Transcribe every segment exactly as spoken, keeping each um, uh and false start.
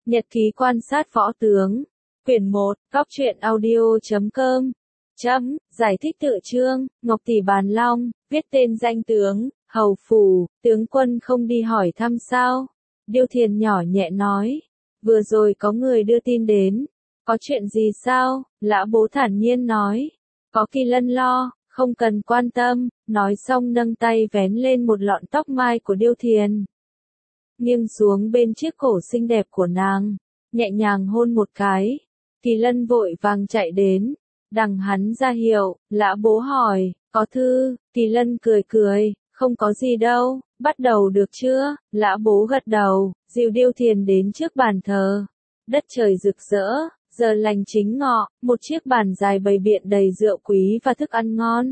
Nhật ký quan sát võ tướng. Quyển một, góc truyện audio chấm com. Chấm, giải thích tựa chương, Ngọc Tỷ Bàn Long, viết tên danh tướng, hầu phủ, tướng quân không đi hỏi thăm sao? Điêu Thiền nhỏ nhẹ nói. Vừa rồi có người đưa tin đến. Có chuyện gì sao? Lã Bố thản nhiên nói. Có Kỳ Lân lo, không cần quan tâm, nói xong nâng tay vén lên một lọn tóc mai của Điêu Thiền. Nghiêng xuống bên chiếc cổ xinh đẹp của nàng, nhẹ nhàng hôn một cái. Kỳ Lân vội vàng chạy đến, đằng hắn ra hiệu, Lã Bố hỏi, có thư? Kỳ Lân cười cười, không có gì đâu, bắt đầu được chưa? Lã Bố gật đầu, dìu Điêu Thiền đến trước bàn thờ. Đất trời rực rỡ, giờ lành chính ngọ, một chiếc bàn dài bày biện đầy rượu quý và thức ăn ngon.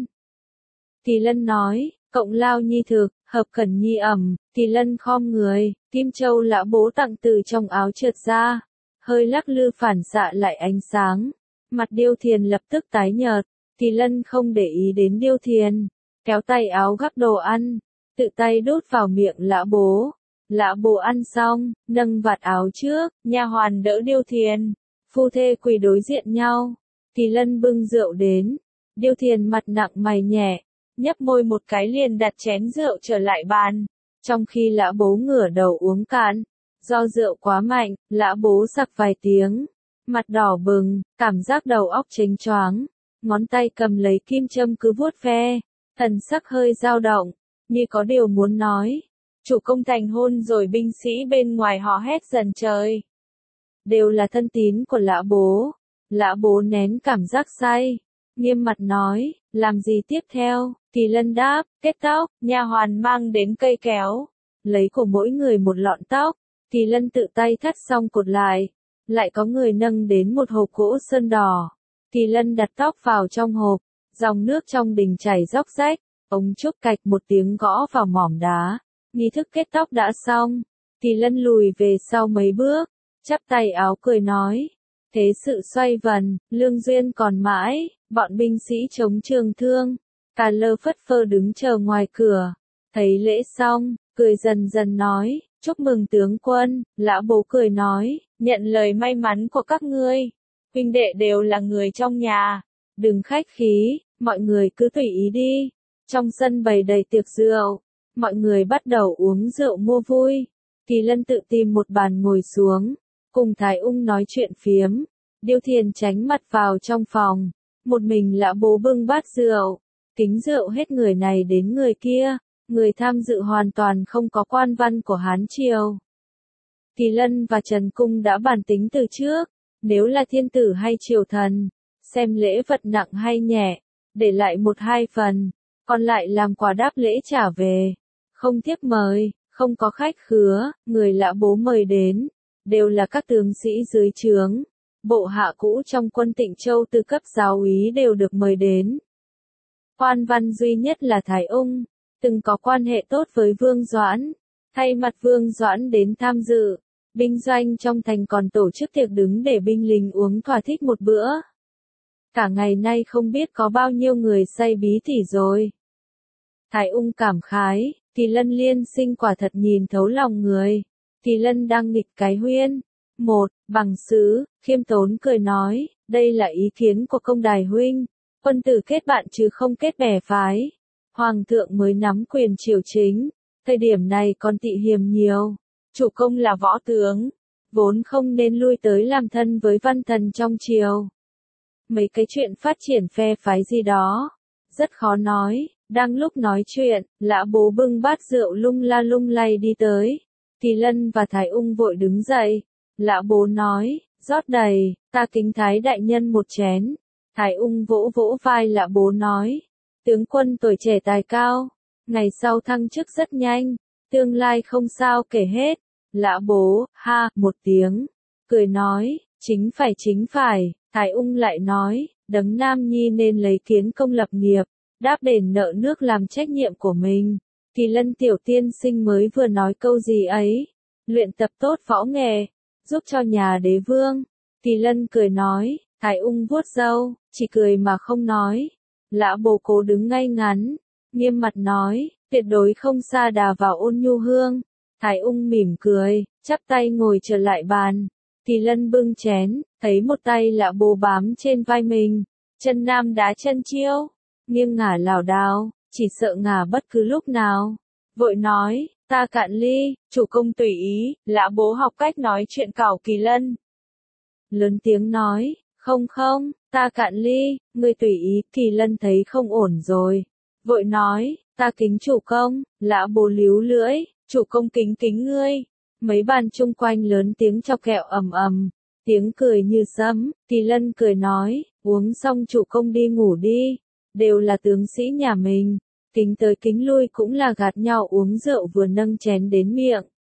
Kỳ Lân nói, cộng lao nhi thực, hợp cẩn nhi ẩm. Kỳ Lân khom người, kim châu Lã Bố tặng từ trong áo trượt ra, hơi lắc lư phản xạ lại ánh sáng. Mặt Điêu Thiền lập tức tái nhợt. Kỳ Lân không để ý đến Điêu Thiền, kéo tay áo gắp đồ ăn, tự tay đút vào miệng Lã Bố. Lã Bố ăn xong, nâng vạt áo trước, nha hoàn đỡ Điêu Thiền, phu thê quỳ đối diện nhau. Kỳ Lân bưng rượu đến, Điêu Thiền mặt nặng mày nhẹ, nhấp môi một cái liền đặt chén rượu trở lại bàn. Trong khi Lã Bố ngửa đầu uống cạn, do rượu quá mạnh, Lã Bố sặc vài tiếng, mặt đỏ bừng, cảm giác đầu óc chênh choáng, ngón tay cầm lấy kim châm cứ vuốt ve, thần sắc hơi dao động, như có điều muốn nói. Chủ công thành hôn rồi, binh sĩ bên ngoài hò hét dần trời. Đều là thân tín của Lã Bố. Lã Bố nén cảm giác say, nghiêm mặt nói, làm gì tiếp theo? Kỳ Lân đáp, kết tóc. Nha hoàn mang đến cây kéo, lấy của mỗi người một lọn tóc. Kỳ Lân tự tay thắt xong cột lại, lại có người nâng đến một hộp gỗ sơn đỏ. Kỳ Lân đặt tóc vào trong hộp, dòng nước trong đình chảy róc rách, ống trúc cạch một tiếng gõ vào mỏm đá. Nghi thức kết tóc đã xong. Kỳ Lân lùi về sau mấy bước, chắp tay áo cười nói, thế sự xoay vần, lương duyên còn mãi. Bọn binh sĩ chống trường thương, cà lơ phất phơ đứng chờ ngoài cửa, thấy lễ xong, cười dần dần nói, chúc mừng tướng quân. Lã Bố cười nói, nhận lời may mắn của các ngươi, huynh đệ đều là người trong nhà, đừng khách khí, mọi người cứ tùy ý đi. Trong sân bày đầy tiệc rượu, mọi người bắt đầu uống rượu mua vui. Kỳ Lân tự tìm một bàn ngồi xuống, cùng Thái Ung nói chuyện phiếm. Điêu Thiền tránh mặt vào trong phòng, một mình Lã Bố bưng bát rượu, kính rượu hết người này đến người kia. Người tham dự hoàn toàn không có quan văn của Hán Triều. Kỳ Lân và Trần Cung đã bàn tính từ trước, nếu là thiên tử hay triều thần, xem lễ vật nặng hay nhẹ, để lại một hai phần, còn lại làm quà đáp lễ trả về. Không thiếp mời, không có khách khứa, người Lã Bố mời đến, đều là các tướng sĩ dưới trướng. Bộ hạ cũ trong quân Tịnh Châu từ cấp giáo úy đều được mời đến. Quan văn duy nhất là Thái Ung, từng có quan hệ tốt với Vương Doãn, thay mặt Vương Doãn đến tham dự. Binh doanh trong thành còn tổ chức tiệc đứng để binh lính uống thỏa thích một bữa. Cả ngày nay không biết có bao nhiêu người say bí tỉ rồi. Thái Ung cảm khái, Kỳ Lân liên sinh quả thật nhìn thấu lòng người. Kỳ Lân đang nghịch cái huyên. Một, bằng sứ, khiêm tốn cười nói, đây là ý kiến của công đài huynh. Quân tử kết bạn chứ không kết bè phái. Hoàng thượng mới nắm quyền triều chính, thời điểm này còn tị hiềm nhiều. Chủ công là võ tướng, vốn không nên lui tới làm thân với văn thần trong triều. Mấy cái chuyện phát triển phe phái gì đó, rất khó nói. Đang lúc nói chuyện, Lã Bố bưng bát rượu lung la lung lay đi tới. Kỳ Lân và Thái Ung vội đứng dậy. Lã Bố nói, rót đầy, ta kính Thái đại nhân một chén. Thái Ung vỗ vỗ vai Lã Bố nói, tướng quân tuổi trẻ tài cao, ngày sau thăng chức rất nhanh, tương lai không sao kể hết. Lã Bố, ha, một tiếng, cười nói, chính phải chính phải. Thái Ung lại nói, đấng nam nhi nên lấy kiến công lập nghiệp, đáp đền nợ nước làm trách nhiệm của mình. Kỳ Lân tiểu tiên sinh mới vừa nói câu gì ấy, luyện tập tốt võ nghệ, giúp cho nhà đế vương. Kỳ Lân cười nói, Thái Ung vuốt râu, chỉ cười mà không nói. Lã Bố cố đứng ngay ngắn, nghiêm mặt nói, tuyệt đối không sa đà vào Ôn Nhu Hương. Thái Ung mỉm cười, chắp tay ngồi trở lại bàn. Kỳ Lân bưng chén, thấy một tay Lã Bố bám trên vai mình, chân nam đá chân chiêu, nghiêng ngả lảo đảo, chỉ sợ ngả bất cứ lúc nào. Vội nói, ta cạn ly, chủ công tùy ý. Lã Bố học cách nói chuyện cảo Kỳ Lân. Lớn tiếng nói, không không, ta cạn ly, ngươi tùy ý. Kỳ Lân thấy không ổn rồi. Vội nói, ta kính chủ công. Lã Bố líu lưỡi, chủ công kính kính ngươi. Mấy bàn chung quanh lớn tiếng chọc kẹo ầm ầm, tiếng cười như sấm. Kỳ Lân cười nói, uống xong chủ công đi ngủ đi, đều là tướng sĩ nhà mình, kính tới kính lui cũng là gạt nhau uống rượu vừa nâng chén đến miệng.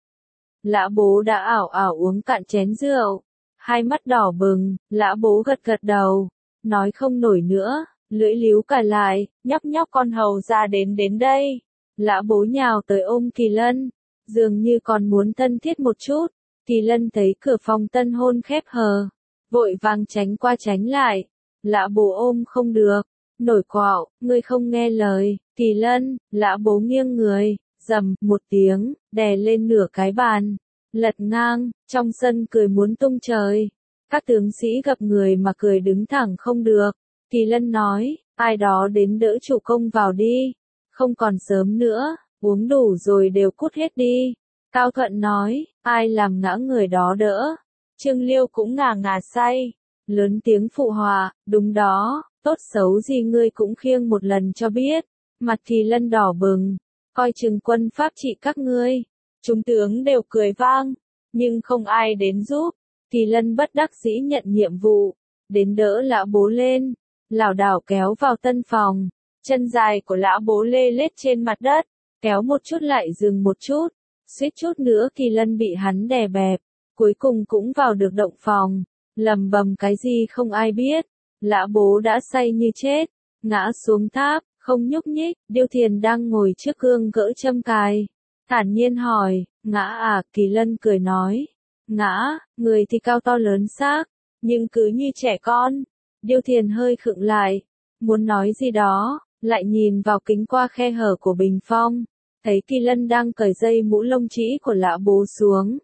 Lã Bố đã ảo ảo uống cạn chén rượu, hai mắt đỏ bừng. Lã Bố gật gật đầu, nói không nổi nữa, lưỡi líu cả lại, nhóc nhóc con hầu ra đến đến đây. Lã Bố nhào tới ôm Kỳ Lân, dường như còn muốn thân thiết một chút. Kỳ Lân thấy cửa phòng tân hôn khép hờ, vội vàng tránh qua tránh lại. Lã Bố ôm không được, nổi quạo, ngươi không nghe lời. Kỳ Lân, Lã Bố nghiêng người, rầm một tiếng, đè lên nửa cái bàn, lật ngang, trong sân cười muốn tung trời. Các tướng sĩ gặp người mà cười đứng thẳng không được. Kỳ Lân nói, ai đó đến đỡ chủ công vào đi, không còn sớm nữa, uống đủ rồi đều cút hết đi. Cao Thuận nói, ai làm ngã người đó đỡ. Trương Liêu cũng ngà ngà say, lớn tiếng phụ họa, đúng đó, tốt xấu gì ngươi cũng khiêng một lần cho biết. Mặt Kỳ Lân đỏ bừng, coi chừng quân pháp trị các ngươi. Chúng tướng đều cười vang, nhưng không ai đến giúp. Kỳ Lân bất đắc dĩ nhận nhiệm vụ, đến đỡ Lã Bố lên, lảo đảo kéo vào tân phòng. Chân dài của Lã Bố lê lết trên mặt đất, kéo một chút lại dừng một chút, suýt chút nữa Kỳ Lân bị hắn đè bẹp, cuối cùng cũng vào được động phòng, lầm bầm cái gì không ai biết. Lã Bố đã say như chết, ngã xuống tháp, không nhúc nhích. Điêu Thiền đang ngồi trước gương gỡ châm cài, thản nhiên hỏi, ngã à? Kỳ Lân cười nói, ngã, người thì cao to lớn xác, nhưng cứ như trẻ con. Điêu Thiền hơi khựng lại, muốn nói gì đó, lại nhìn vào kính qua khe hở của bình phong, thấy Kỳ Lân đang cởi dây mũ lông trĩ của Lã Bố xuống,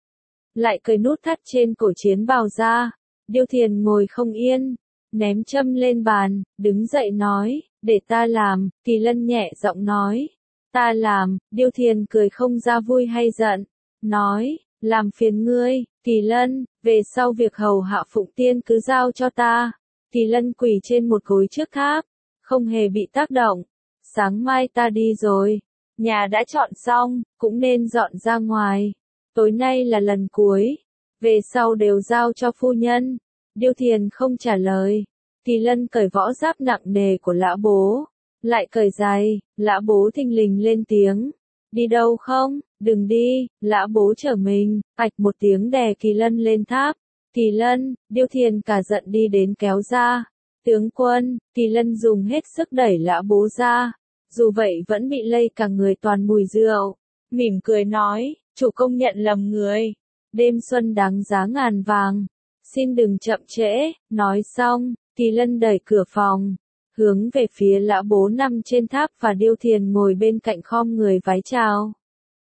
lại cởi nút thắt trên cổ chiến bào ra. Điêu Thiền ngồi không yên, ném châm lên bàn, đứng dậy nói, để ta làm. Kỳ Lân nhẹ giọng nói, ta làm. Điêu Thiền cười không ra vui hay giận, nói, làm phiền ngươi, Kỳ Lân, về sau việc hầu hạ Phụng Tiên cứ giao cho ta. Kỳ Lân quỳ trên một gối trước tháp, không hề bị tác động. Sáng mai ta đi rồi, nhà đã chọn xong, cũng nên dọn ra ngoài. Tối nay là lần cuối, về sau đều giao cho phu nhân. Điêu Thiền không trả lời. Kỳ Lân cởi võ giáp nặng nề của Lã Bố, lại cởi giày. Lã Bố thình lình lên tiếng, đi đâu không? Đừng đi. Lã Bố trở mình, ạch một tiếng đè Kỳ Lân lên tháp. Kỳ Lân, Điêu Thiền cả giận đi đến kéo ra. Tướng quân. Kỳ Lân dùng hết sức đẩy Lã Bố ra, dù vậy vẫn bị lây cả người toàn mùi rượu. Mỉm cười nói, chủ công nhận lầm người, đêm xuân đáng giá ngàn vàng, xin đừng chậm trễ. Nói xong, Kỳ Lân đẩy cửa phòng, hướng về phía Lã Bố nằm trên tháp và Điêu Thiền ngồi bên cạnh khom người vái chào.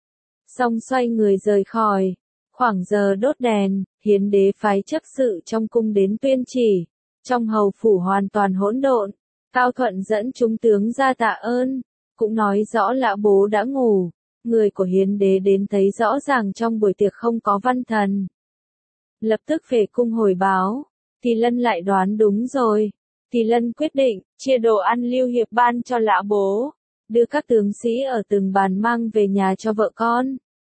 Xong xoay người rời khỏi. Khoảng giờ đốt đèn, Hiến đế phái chấp sự trong cung đến tuyên chỉ. Trong hầu phủ hoàn toàn hỗn độn. Cao Thuận dẫn chúng tướng ra tạ ơn, cũng nói rõ Lã Bố đã ngủ. Người của Hiến đế đến thấy rõ ràng trong buổi tiệc không có văn thần, lập tức về cung hồi báo. Kỳ Lân lại đoán đúng rồi. Kỳ Lân quyết định chia đồ ăn lưu hiệp ban cho Lã Bố, đưa các tướng sĩ ở từng bàn mang về nhà cho vợ con.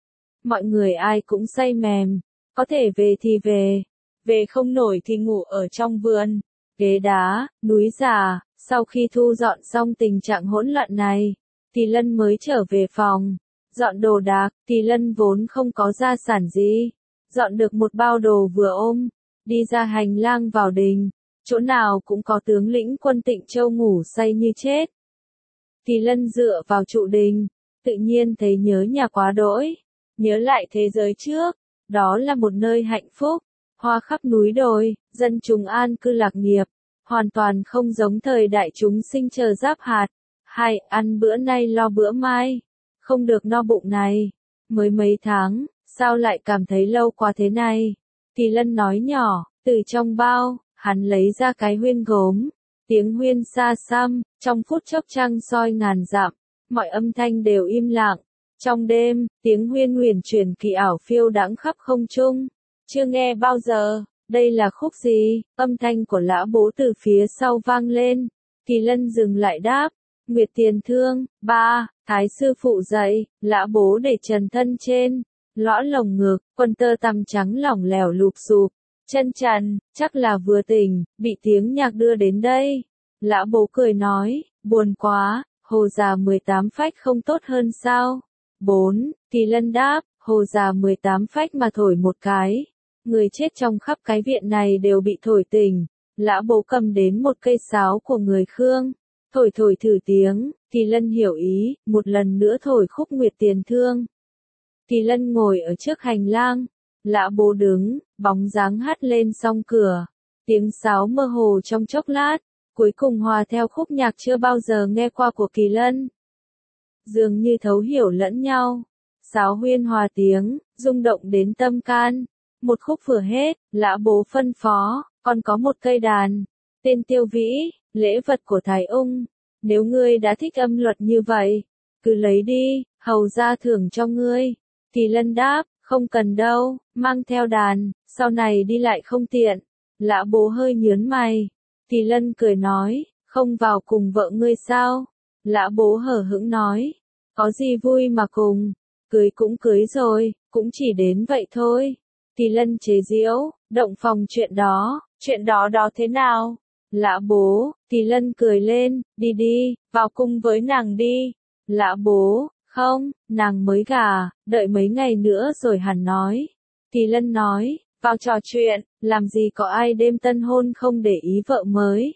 Mọi người ai cũng say mềm, có thể về thì về, về không nổi thì ngủ ở trong vườn, ghế đá, núi già. Sau khi thu dọn xong tình trạng hỗn loạn này, Kỳ Lân mới trở về phòng, dọn đồ đạc. Kỳ Lân vốn không có gia sản gì, dọn được một bao đồ vừa ôm, đi ra hành lang vào đình, chỗ nào cũng có tướng lĩnh quân Tịnh Châu ngủ say như chết. Kỳ Lân dựa vào trụ đình, tự nhiên thấy nhớ nhà quá đỗi, nhớ lại thế giới trước, đó là một nơi hạnh phúc, hoa khắp núi đồi, dân chúng an cư lạc nghiệp, hoàn toàn không giống thời đại chúng sinh chờ giáp hạt, hay ăn bữa nay lo bữa mai, không được no bụng này. Mới mấy tháng, sao lại cảm thấy lâu quá thế này? Kỳ Lân nói nhỏ, từ trong bao, hắn lấy ra cái huyên gốm. Tiếng huyên xa xăm, trong phút chốc trăng soi ngàn dặm, mọi âm thanh đều im lặng. Trong đêm, tiếng huyên huyền truyền kỳ ảo phiêu đãng khắp không trung. Chưa nghe bao giờ, đây là khúc gì? Âm thanh của Lã Bố từ phía sau vang lên. Kỳ Lân dừng lại đáp, Nguyệt Tiền Thương, ba, Thái sư phụ dạy, Lã Bố để trần thân trên, lõa lồng ngực, quần tơ tằm trắng lỏng lẻo lụp xụp, chân trần, chắc là vừa tỉnh, bị tiếng nhạc đưa đến đây. Lã Bố cười nói, buồn quá, hồ già mười tám phách không tốt hơn sao? Bốn, Kỳ Lân đáp, hồ già mười tám phách mà thổi một cái. Người chết trong khắp cái viện này đều bị thổi tỉnh. Lã Bố cầm đến một cây sáo của người Khương. Thổi thổi thử tiếng, Kỳ Lân hiểu ý, một lần nữa thổi khúc Nguyệt Tiền Thương. Kỳ Lân ngồi ở trước hành lang. Lã Bố đứng, bóng dáng hắt lên song cửa. Tiếng sáo mơ hồ trong chốc lát, cuối cùng hòa theo khúc nhạc chưa bao giờ nghe qua của Kỳ Lân. Dường như thấu hiểu lẫn nhau. Sáo huyên hòa tiếng, rung động đến tâm can. Một khúc vừa hết, Lã Bố phân phó, còn có một cây đàn. Tên Tiêu Vĩ, lễ vật của Thái Ung. Nếu ngươi đã thích âm luật như vậy, cứ lấy đi, hầu ra thưởng cho ngươi. Kỳ Lân đáp, không cần đâu, mang theo đàn, sau này đi lại không tiện. Lã Bố hơi nhớn mày. Kỳ Lân cười nói, không vào cùng vợ ngươi sao? Lã Bố hờ hững nói, có gì vui mà cùng, cưới cũng cưới rồi, cũng chỉ đến vậy thôi. Kỳ Lân chế giễu, động phòng chuyện đó, chuyện đó đó thế nào? Lã Bố, Kỳ Lân cười lên, đi đi, vào cung với nàng đi. Lã Bố, không, nàng mới gả, đợi mấy ngày nữa rồi hẳn nói. Kỳ Lân nói, vào trò chuyện, làm gì có ai đêm tân hôn không để ý vợ mới.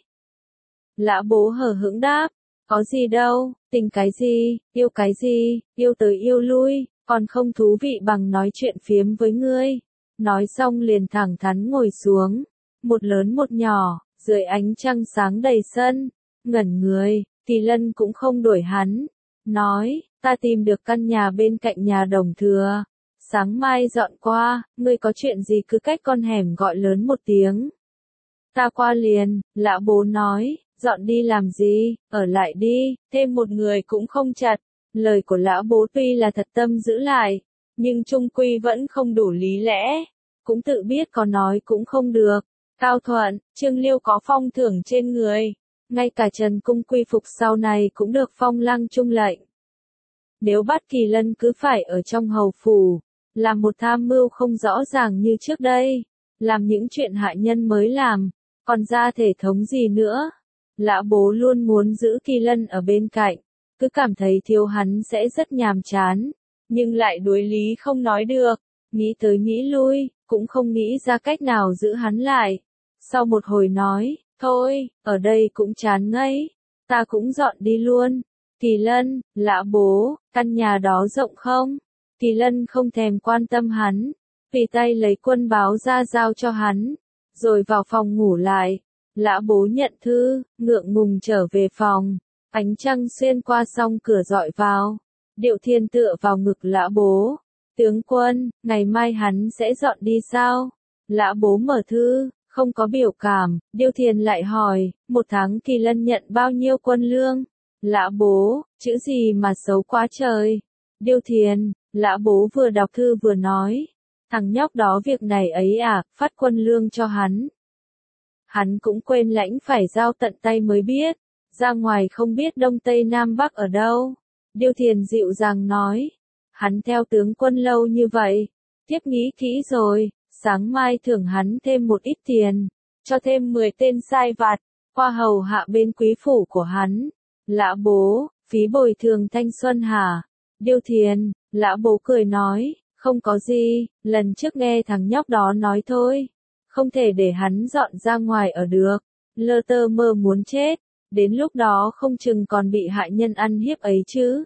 Lã Bố hờ hững đáp, có gì đâu, tình cái gì, yêu cái gì, yêu tới yêu lui, còn không thú vị bằng nói chuyện phiếm với ngươi. Nói xong liền thẳng thắn ngồi xuống, một lớn một nhỏ, dưới ánh trăng sáng đầy sân, ngẩn người, Kỳ Lân cũng không đuổi hắn, nói, ta tìm được căn nhà bên cạnh nhà Đồng Thừa, sáng mai dọn qua, ngươi có chuyện gì cứ cách con hẻm gọi lớn một tiếng. Ta qua liền. Lã Bố nói, dọn đi làm gì, ở lại đi, thêm một người cũng không chặt. Lời của Lã Bố tuy là thật tâm giữ lại, nhưng chung quy vẫn không đủ lý lẽ, cũng tự biết có nói cũng không được. Cao Thuận, Trương Liêu có phong thưởng trên người, ngay cả Trần Cung quy phục sau này cũng được phong lăng trung lệnh. Nếu bắt Kỳ Lân cứ phải ở trong hầu phủ, làm một tham mưu không rõ ràng như trước đây, làm những chuyện hại nhân mới làm, còn ra thể thống gì nữa. Lã Bố luôn muốn giữ Kỳ Lân ở bên cạnh, cứ cảm thấy thiếu hắn sẽ rất nhàm chán, nhưng lại đối lý không nói được, nghĩ tới nghĩ lui, cũng không nghĩ ra cách nào giữ hắn lại. Sau một hồi nói, thôi, ở đây cũng chán ngấy, ta cũng dọn đi luôn. Kỳ Lân, Lã Bố, căn nhà đó rộng không? Kỳ Lân không thèm quan tâm hắn, tùy tay lấy quân báo ra giao cho hắn, rồi vào phòng ngủ lại. Lã Bố nhận thư, ngượng ngùng trở về phòng, ánh trăng xuyên qua song cửa dọi vào. Điệu Thiên tựa vào ngực Lã Bố, tướng quân, ngày mai hắn sẽ dọn đi sao? Lã Bố mở thư, không có biểu cảm. Điêu Thiền lại hỏi, một tháng Kỳ Lân nhận bao nhiêu quân lương? Lã Bố, chữ gì mà xấu quá trời? Điêu Thiền, Lã Bố vừa đọc thư vừa nói, thằng nhóc đó việc này ấy à, phát quân lương cho hắn. Hắn cũng quên lãnh phải giao tận tay mới biết, ra ngoài không biết Đông Tây Nam Bắc ở đâu. Điêu Thiền dịu dàng nói, hắn theo tướng quân lâu như vậy, tiếp nghĩ kỹ rồi, sáng mai thưởng hắn thêm một ít tiền, cho thêm mười tên sai vặt, qua hầu hạ bên quý phủ của hắn. Lã Bố, phí bồi thường thanh xuân hả? Điêu Thiền, Lã Bố cười nói, không có gì, lần trước nghe thằng nhóc đó nói thôi, không thể để hắn dọn ra ngoài ở được, lơ tơ mơ muốn chết, đến lúc đó không chừng còn bị hại nhân ăn hiếp ấy chứ.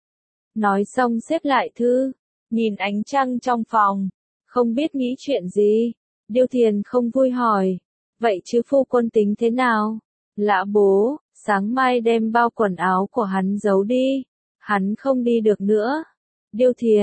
Nói xong xếp lại thư, nhìn ánh trăng trong phòng, không biết nghĩ chuyện gì. Điêu Thiền không vui hỏi, vậy chứ phu quân tính thế nào? Lã Bố, sáng mai đem bao quần áo của hắn giấu đi, hắn không đi được nữa. Điêu Thiền,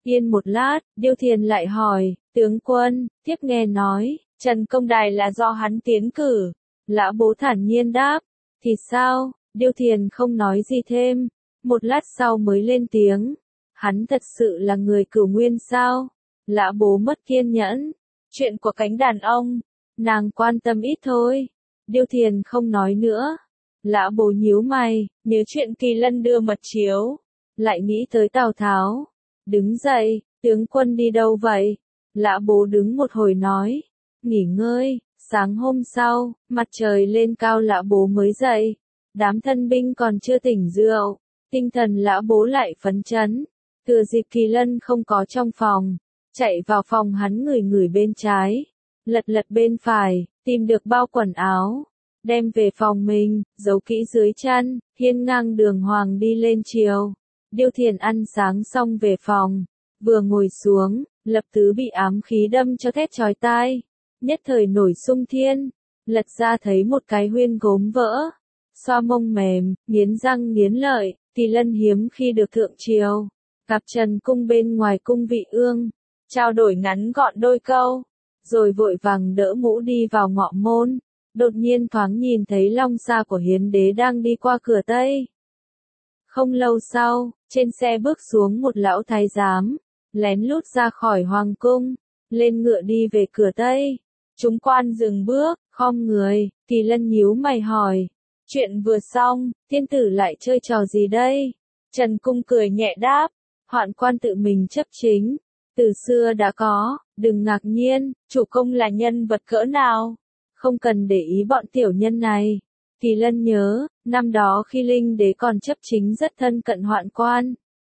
Yên một lát, Điêu Thiền lại hỏi, tướng quân, tiếp nghe nói, Trần Công Đài là do hắn tiến cử. Lã Bố thản nhiên đáp, thì sao? Điêu Thiền không nói gì thêm, một lát sau mới lên tiếng, hắn thật sự là người Cửu Nguyên sao? Lã Bố mất kiên nhẫn, chuyện của cánh đàn ông, nàng quan tâm ít thôi. Điêu Thiền không nói nữa. Lã Bố nhíu mày, nhớ chuyện Kỳ Lân đưa mật chiếu, lại nghĩ tới Tào Tháo. Đứng dậy, tướng quân đi đâu vậy? Lã Bố đứng một hồi nói, nghỉ ngơi. Sáng hôm sau, mặt trời lên cao Lã Bố mới dậy. Đám thân binh còn chưa tỉnh rượu, tinh thần Lã Bố lại phấn chấn. Thừa dịp Kỳ Lân không có trong phòng, chạy vào phòng hắn ngửi ngửi bên trái, lật lật bên phải, tìm được bao quần áo, đem về phòng mình, giấu kỹ dưới chăn, hiên ngang đường hoàng đi lên chiều. Điêu Thiền ăn sáng xong về phòng, vừa ngồi xuống, Lập Tứ bị ám khí đâm cho thét chói tai, nhất thời nổi sung thiên, lật ra thấy một cái huyên gốm vỡ, xoa mông mềm, nghiến răng nghiến lợi. Kỳ Lân hiếm khi được thượng triều, gặp Trần Cung bên ngoài cung vị ương, trao đổi ngắn gọn đôi câu, rồi vội vàng đỡ mũ đi vào ngọ môn, đột nhiên thoáng nhìn thấy long xa của Hiến Đế đang đi qua cửa Tây. Không lâu sau, trên xe bước xuống một lão thái giám, lén lút ra khỏi hoàng cung, lên ngựa đi về cửa Tây. Chúng quan dừng bước, khom người, Kỳ Lân nhíu mày hỏi, chuyện vừa xong, thiên tử lại chơi trò gì đây? Trần Cung cười nhẹ đáp, hoạn quan tự mình chấp chính, từ xưa đã có, đừng ngạc nhiên, chủ công là nhân vật cỡ nào, không cần để ý bọn tiểu nhân này. Kỳ Lân nhớ, năm đó khi Linh Đế còn chấp chính rất thân cận hoạn quan.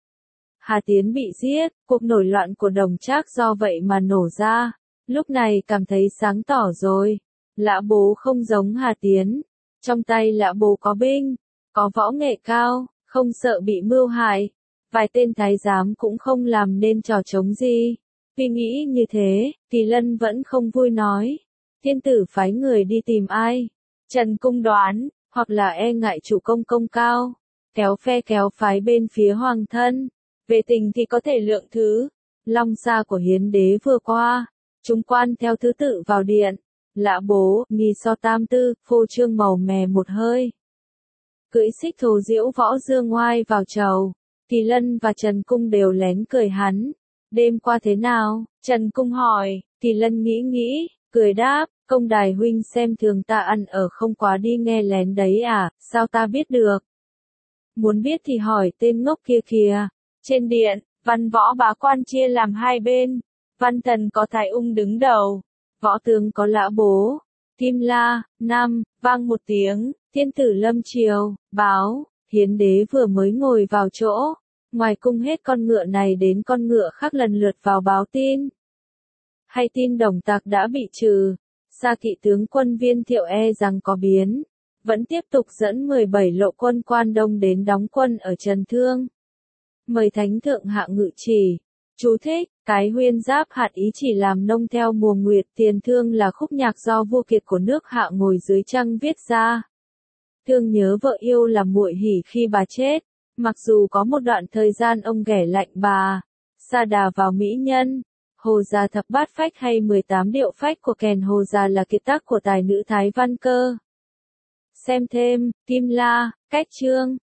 Hà Tiến bị giết, cuộc nổi loạn của Đồng Trác do vậy mà nổ ra, lúc này cảm thấy sáng tỏ rồi. Lã Bố không giống Hà Tiến, trong tay Lã Bố có binh, có võ nghệ cao, không sợ bị mưu hại. Vài tên thái giám cũng không làm nên trò trống gì. Vì nghĩ như thế, Kỳ Lân vẫn không vui nói, thiên tử phái người đi tìm ai? Trần Cung đoán, hoặc là e ngại chủ công công cao, kéo phe kéo phái bên phía hoàng thân. Về tình thì có thể lượng thứ, long xa của Hiến Đế vừa qua, chúng quan theo thứ tự vào điện. Lã Bố, nghi so tam tư, phô trương màu mè một hơi. Cưỡi xích thồ diễu võ dương ngoai vào chầu. Kỳ Lân và Trần Cung đều lén cười hắn. Đêm qua thế nào? Trần Cung hỏi. Kỳ Lân nghĩ nghĩ, cười đáp, Công Đài huynh xem thường ta ăn ở không quá đi nghe lén đấy à, sao ta biết được? Muốn biết thì hỏi tên ngốc kia kìa. Trên điện, văn võ bá quan chia làm hai bên. Văn thần có Thái Ung đứng đầu, võ tướng có Lã Bố. Kim la, năm, vang một tiếng, thiên tử lâm triều, báo, Hiến Đế vừa mới ngồi vào chỗ. Ngoài cung hết con ngựa này đến con ngựa khác lần lượt vào báo tin. Hay tin Đồng Tặc đã bị trừ, Sa Kỵ tướng quân Viên Thiệu e rằng có biến, vẫn tiếp tục dẫn mười bảy lộ quân quan đông đến đóng quân ở Trần Thương. Mời Thánh Thượng hạ ngự chỉ. Chú thích, cái huyên giáp hạt ý chỉ làm nông theo mùa nguyệt. Tiền Thương là khúc nhạc do vua Kiệt của nước Hạ ngồi dưới trăng viết ra. Thương nhớ vợ yêu là muội hỉ khi bà chết, mặc dù có một đoạn thời gian ông ghẻ lạnh bà, sa đà vào mỹ nhân. Hồ Gia thập bát phách hay mười tám điệu phách của kèn Hồ Gia là kiệt tác của tài nữ Thái Văn Cơ. Xem thêm, Kim La, Cách Chương.